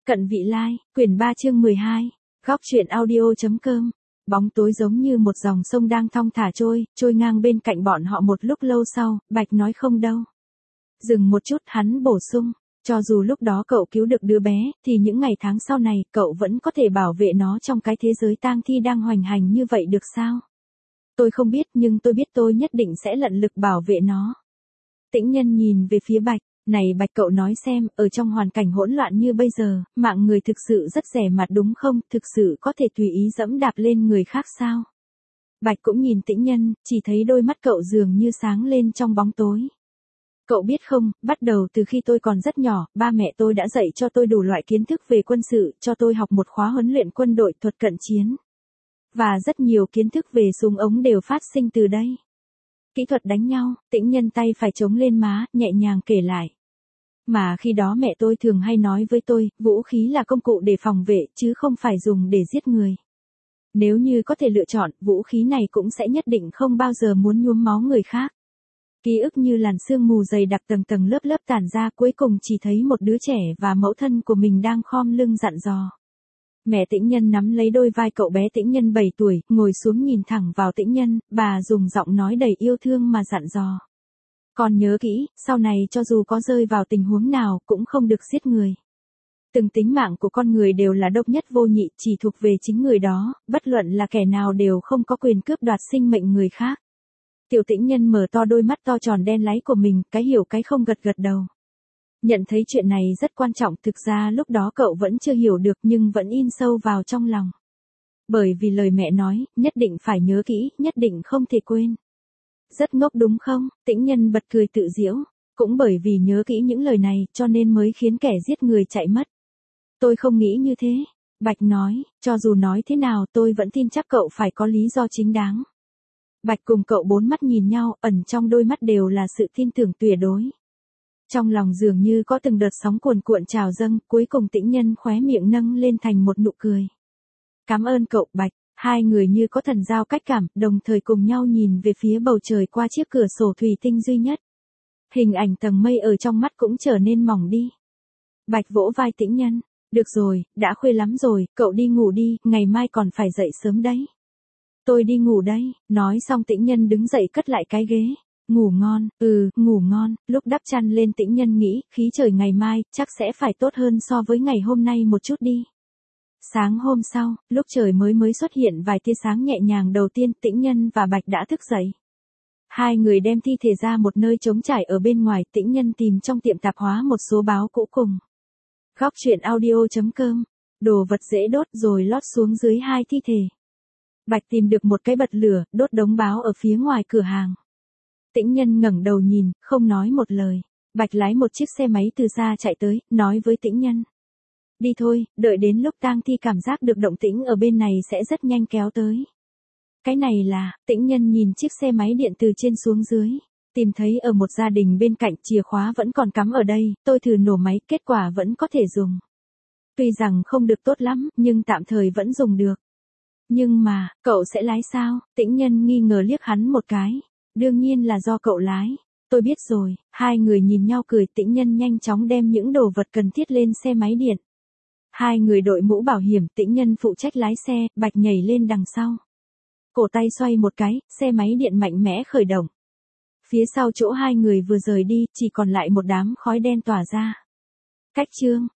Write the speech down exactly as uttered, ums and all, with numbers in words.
Cận vị lai, quyển ba chương mười hai, góc truyện audio.com. Bóng tối giống như một dòng sông đang thong thả trôi, trôi ngang bên cạnh bọn họ một lúc lâu sau, Bạch nói không đâu. Dừng một chút, hắn bổ sung, cho dù lúc đó cậu cứu được đứa bé, thì những ngày tháng sau này, cậu vẫn có thể bảo vệ nó trong cái thế giới tang thi đang hoành hành như vậy được sao? Tôi không biết, nhưng tôi biết tôi nhất định sẽ tận lực bảo vệ nó. Tĩnh Nhân nhìn về phía Bạch. Này Bạch, cậu nói xem, ở trong hoàn cảnh hỗn loạn như bây giờ, mạng người thực sự rất rẻ mạt đúng không, thực sự có thể tùy ý dẫm đạp lên người khác sao? Bạch cũng nhìn Tĩnh Nhân, chỉ thấy đôi mắt cậu dường như sáng lên trong bóng tối. Cậu biết không, bắt đầu từ khi tôi còn rất nhỏ, ba mẹ tôi đã dạy cho tôi đủ loại kiến thức về quân sự, cho tôi học một khóa huấn luyện quân đội thuật cận chiến. Và rất nhiều kiến thức về súng ống đều phát sinh từ đây. Kỹ thuật đánh nhau, Tĩnh Nhân tay phải chống lên má, nhẹ nhàng kể lại. Mà khi đó mẹ tôi thường hay nói với tôi, vũ khí là công cụ để phòng vệ, chứ không phải dùng để giết người. Nếu như có thể lựa chọn, vũ khí này cũng sẽ nhất định không bao giờ muốn nhuốm máu người khác. Ký ức như làn sương mù dày đặc tầng tầng lớp lớp tản ra, cuối cùng chỉ thấy một đứa trẻ và mẫu thân của mình đang khom lưng dặn dò. Mẹ Tĩnh Nhân nắm lấy đôi vai cậu bé Tĩnh Nhân bảy tuổi, ngồi xuống nhìn thẳng vào Tĩnh Nhân, bà dùng giọng nói đầy yêu thương mà dặn dò. Con nhớ kỹ, sau này cho dù có rơi vào tình huống nào, cũng không được giết người. Từng tính mạng của con người đều là độc nhất vô nhị, chỉ thuộc về chính người đó, bất luận là kẻ nào đều không có quyền cướp đoạt sinh mệnh người khác. Tiểu Tĩnh Nhân mở to đôi mắt to tròn đen láy của mình, cái hiểu cái không gật gật đầu. Nhận thấy chuyện này rất quan trọng, thực ra lúc đó cậu vẫn chưa hiểu được nhưng vẫn in sâu vào trong lòng. Bởi vì lời mẹ nói, nhất định phải nhớ kỹ, nhất định không thể quên. Rất ngốc đúng không? Tĩnh Nhân bật cười tự giễu. Cũng bởi vì nhớ kỹ những lời này, cho nên mới khiến kẻ giết người chạy mất. Tôi không nghĩ như thế. Bạch nói, cho dù nói thế nào tôi vẫn tin chắc cậu phải có lý do chính đáng. Bạch cùng cậu bốn mắt nhìn nhau, ẩn trong đôi mắt đều là sự tin tưởng tuyệt đối. Trong lòng dường như có từng đợt sóng cuồn cuộn trào dâng, cuối cùng Tĩnh Nhân khóe miệng nâng lên thành một nụ cười. Cảm ơn cậu Bạch. Hai người như có thần giao cách cảm, đồng thời cùng nhau nhìn về phía bầu trời qua chiếc cửa sổ thủy tinh duy nhất. Hình ảnh tầng mây ở trong mắt cũng trở nên mỏng đi. Bạch vỗ vai Tĩnh Nhân. Được rồi, đã khuya lắm rồi, cậu đi ngủ đi, ngày mai còn phải dậy sớm đấy. Tôi đi ngủ đây, nói xong Tĩnh Nhân đứng dậy cất lại cái ghế. Ngủ ngon, ừ, ngủ ngon, lúc đắp chăn lên Tĩnh Nhân nghĩ, khí trời ngày mai, chắc sẽ phải tốt hơn so với ngày hôm nay một chút đi. Sáng hôm sau, lúc trời mới mới xuất hiện vài tia sáng nhẹ nhàng đầu tiên, Tĩnh Nhân và Bạch đã thức dậy. Hai người đem thi thể ra một nơi trống trải ở bên ngoài, Tĩnh Nhân tìm trong tiệm tạp hóa một số báo cũ cùng. Góc truyện audio.com, đồ vật dễ đốt rồi lót xuống dưới hai thi thể. Bạch tìm được một cái bật lửa, đốt đống báo ở phía ngoài cửa hàng. Tĩnh Nhân ngẩng đầu nhìn, không nói một lời. Bạch lái một chiếc xe máy từ xa chạy tới, nói với Tĩnh Nhân. Đi thôi, đợi đến lúc tang thi cảm giác được động tĩnh ở bên này sẽ rất nhanh kéo tới. Cái này là, Tĩnh Nhân nhìn chiếc xe máy điện từ trên xuống dưới. Tìm thấy ở một gia đình bên cạnh, chìa khóa vẫn còn cắm ở đây, tôi thử nổ máy, kết quả vẫn có thể dùng. Tuy rằng không được tốt lắm, nhưng tạm thời vẫn dùng được. Nhưng mà, cậu sẽ lái sao? Tĩnh Nhân nghi ngờ liếc hắn một cái. Đương nhiên là do cậu lái. Tôi biết rồi, hai người nhìn nhau cười, Tĩnh Nhân nhanh chóng đem những đồ vật cần thiết lên xe máy điện. Hai người đội mũ bảo hiểm, Tĩnh Nhân phụ trách lái xe, Bạch nhảy lên đằng sau. Cổ tay xoay một cái, xe máy điện mạnh mẽ khởi động. Phía sau chỗ hai người vừa rời đi, chỉ còn lại một đám khói đen tỏa ra. Cách chương,